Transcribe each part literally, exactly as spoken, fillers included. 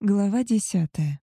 Глава десятая.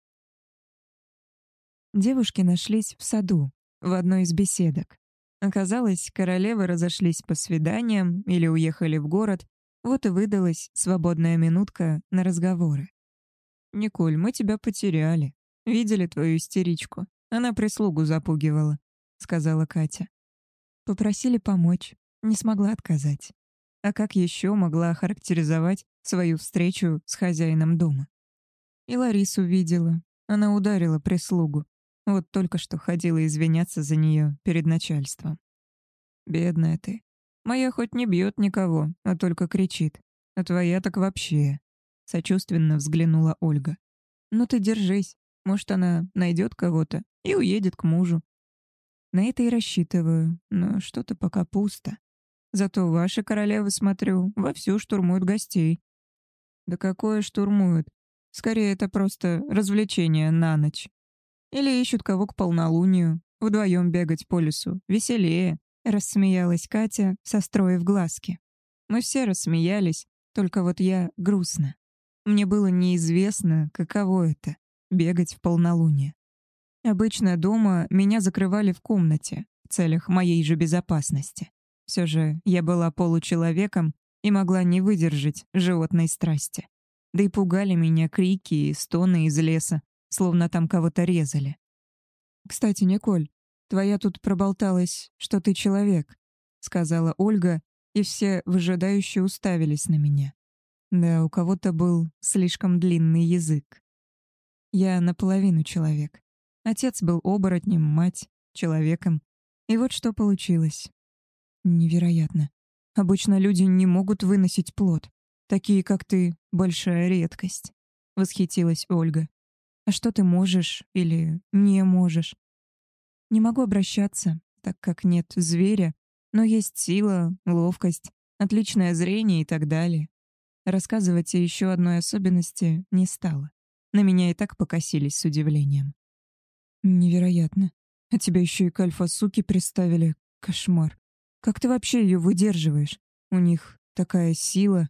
Девушки нашлись в саду, в одной из беседок. Оказалось, королевы разошлись по свиданиям или уехали в город, вот и выдалась свободная минутка на разговоры. «Николь, мы тебя потеряли. Видели твою истеричку? Она прислугу запугивала», — сказала Катя. Попросили помочь, не смогла отказать. А как еще могла охарактеризовать свою встречу с хозяином дома? И Ларису видела. Она ударила прислугу. Вот только что ходила извиняться за нее перед начальством. «Бедная ты. Моя хоть не бьет никого, а только кричит. А твоя так вообще». Сочувственно взглянула Ольга. «Ну ты держись. Может, она найдет кого-то и уедет к мужу». На это и рассчитываю, но что-то пока пусто. Зато ваши королевы, смотрю, вовсю штурмуют гостей. Да какое штурмуют? Скорее, это просто развлечение на ночь. Или ищут кого к полнолунию. Вдвоем бегать по лесу. Веселее. Рассмеялась Катя, состроив глазки. Мы все рассмеялись, только вот я грустно. Мне было неизвестно, каково это — бегать в полнолуние. Обычно дома меня закрывали в комнате в целях моей же безопасности. Все же я была получеловеком и могла не выдержать животной страсти. Да и пугали меня крики и стоны из леса, словно там кого-то резали. «Кстати, Николь, твоя тут проболталась, что ты человек», — сказала Ольга, и все выжидающе уставились на меня. Да, у кого-то был слишком длинный язык. Я наполовину человек. Отец был оборотнем, мать — человеком. И вот что получилось. Невероятно. Обычно люди не могут выносить плод. Такие, как ты, большая редкость. Восхитилась Ольга. А что ты можешь или не можешь? Не могу обращаться, так как нет зверя, но есть сила, ловкость, отличное зрение и так далее. Рассказывать о еще одной особенности не стала. На меня и так покосились с удивлением. Невероятно. А тебя еще и к альфа-суке приставили. Кошмар. Как ты вообще ее выдерживаешь? У них такая сила.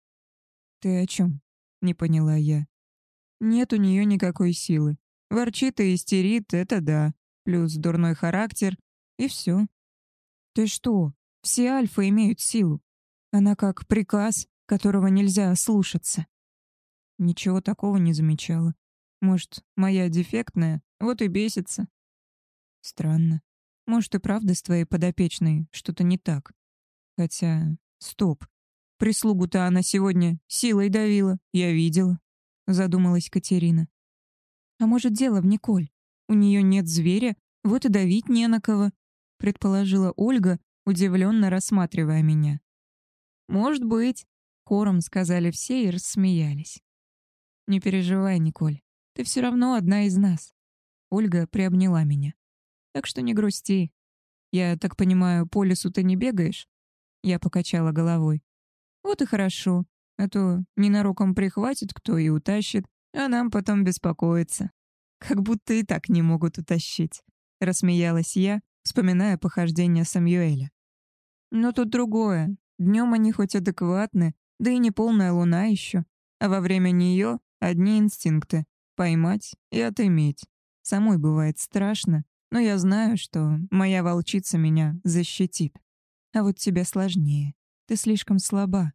Ты о чем? Не поняла я. Нет у нее никакой силы. Ворчит и истерит, это да. Плюс дурной характер. И все. Ты что? Все альфы имеют силу. Она как приказ, которого нельзя ослушаться. Ничего такого не замечала. Может, моя дефектная, вот и бесится. Странно. Может, и правда с твоей подопечной что-то не так. Хотя, стоп. Прислугу-то она сегодня силой давила, я видела. Задумалась Катерина. А может, дело в Николь? У нее нет зверя, вот и давить не на кого, предположила Ольга, удивленно рассматривая меня. Может быть, хором сказали все и рассмеялись. Не переживай, Николь, ты все равно одна из нас. Ольга приобняла меня. Так что не грусти. Я так понимаю, по лесу ты не бегаешь? Я покачала головой. Вот и хорошо, а то ненароком прихватит кто и утащит, а нам потом беспокоиться. Как будто и так не могут утащить. Рассмеялась я, вспоминая похождения Самюэля. Но тут другое. Днем они хоть адекватны, да и не полная луна еще. А во время нее одни инстинкты — поймать и отыметь. Самой бывает страшно, но я знаю, что моя волчица меня защитит. А вот тебе сложнее. Ты слишком слаба.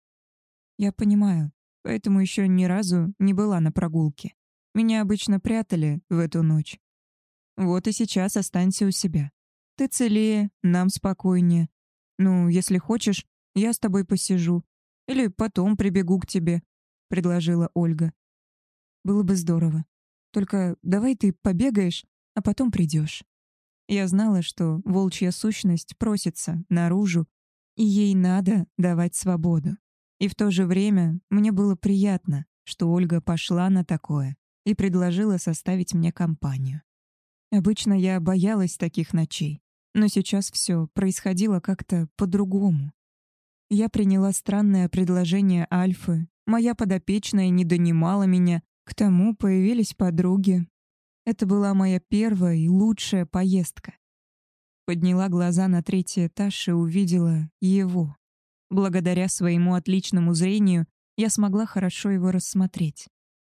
Я понимаю, поэтому еще ни разу не была на прогулке. Меня обычно прятали в эту ночь. Вот и сейчас останься у себя. Ты целее, нам спокойнее. Ну, если хочешь, я с тобой посижу. Или потом прибегу к тебе, — предложила Ольга. Было бы здорово. Только давай ты побегаешь, а потом придешь. Я знала, что волчья сущность просится наружу, и ей надо давать свободу. И в то же время мне было приятно, что Ольга пошла на такое и предложила составить мне компанию. Обычно я боялась таких ночей, но сейчас все происходило как-то по-другому. Я приняла странное предложение Альфы, моя подопечная не донимала меня, к тому появились подруги. Это была моя первая и лучшая поездка. Подняла глаза на третий этаж и увидела его. Благодаря своему отличному зрению я смогла хорошо его рассмотреть.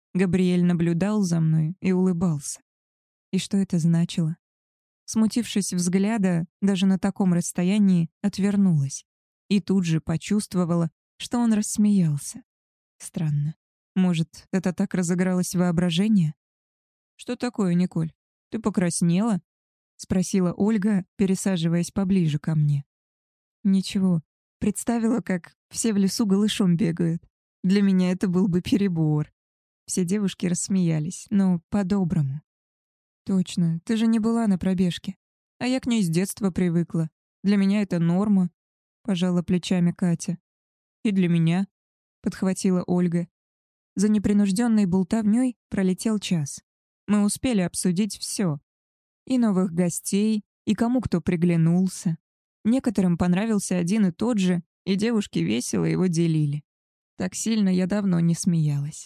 Габриэль наблюдал за мной и улыбался. И что это значило? Смутившись взгляда, даже на таком расстоянии отвернулась. И тут же почувствовала, что он рассмеялся. Странно. Может, это так разыгралось воображение? «Что такое, Николь? Ты покраснела?» — спросила Ольга, пересаживаясь поближе ко мне. «Ничего. Представила, как все в лесу голышом бегают. Для меня это был бы перебор». Все девушки рассмеялись, но по-доброму. «Точно, ты же не была на пробежке. А я к ней с детства привыкла. Для меня это норма», — пожала плечами Катя. «И для меня», — подхватила Ольга. За непринужденной болтовнёй пролетел час. Мы успели обсудить все. И новых гостей, и кому кто приглянулся. Некоторым понравился один и тот же, и девушки весело его делили. Так сильно я давно не смеялась.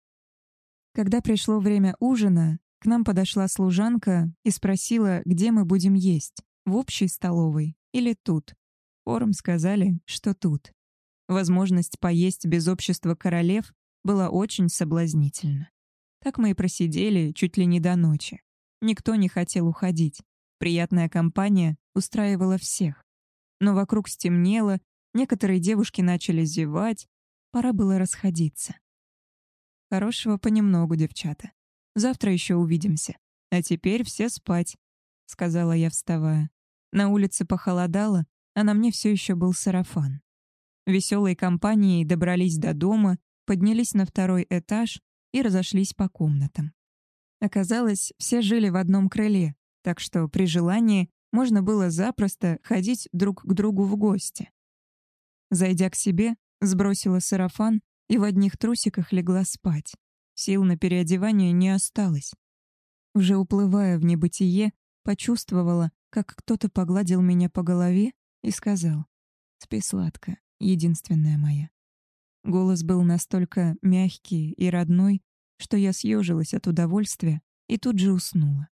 Когда пришло время ужина, к нам подошла служанка и спросила, где мы будем есть, в общей столовой или тут. Хором сказали, что тут. Возможность поесть без общества королев была очень соблазнительна. Так мы и просидели чуть ли не до ночи. Никто не хотел уходить. Приятная компания устраивала всех. Но вокруг стемнело, некоторые девушки начали зевать, пора было расходиться. «Хорошего понемногу, девчата. Завтра еще увидимся. А теперь все спать», — сказала я, вставая. На улице похолодало, а на мне все еще был сарафан. Веселой компанией добрались до дома, поднялись на второй этаж и разошлись по комнатам. Оказалось, все жили в одном крыле, так что при желании можно было запросто ходить друг к другу в гости. Зайдя к себе, сбросила сарафан и в одних трусиках легла спать. Сил на переодевание не осталось. Уже уплывая в небытие, почувствовала, как кто-то погладил меня по голове и сказал: «Спи сладко, единственная моя». Голос был настолько мягкий и родной, что я съежилась от удовольствия и тут же уснула.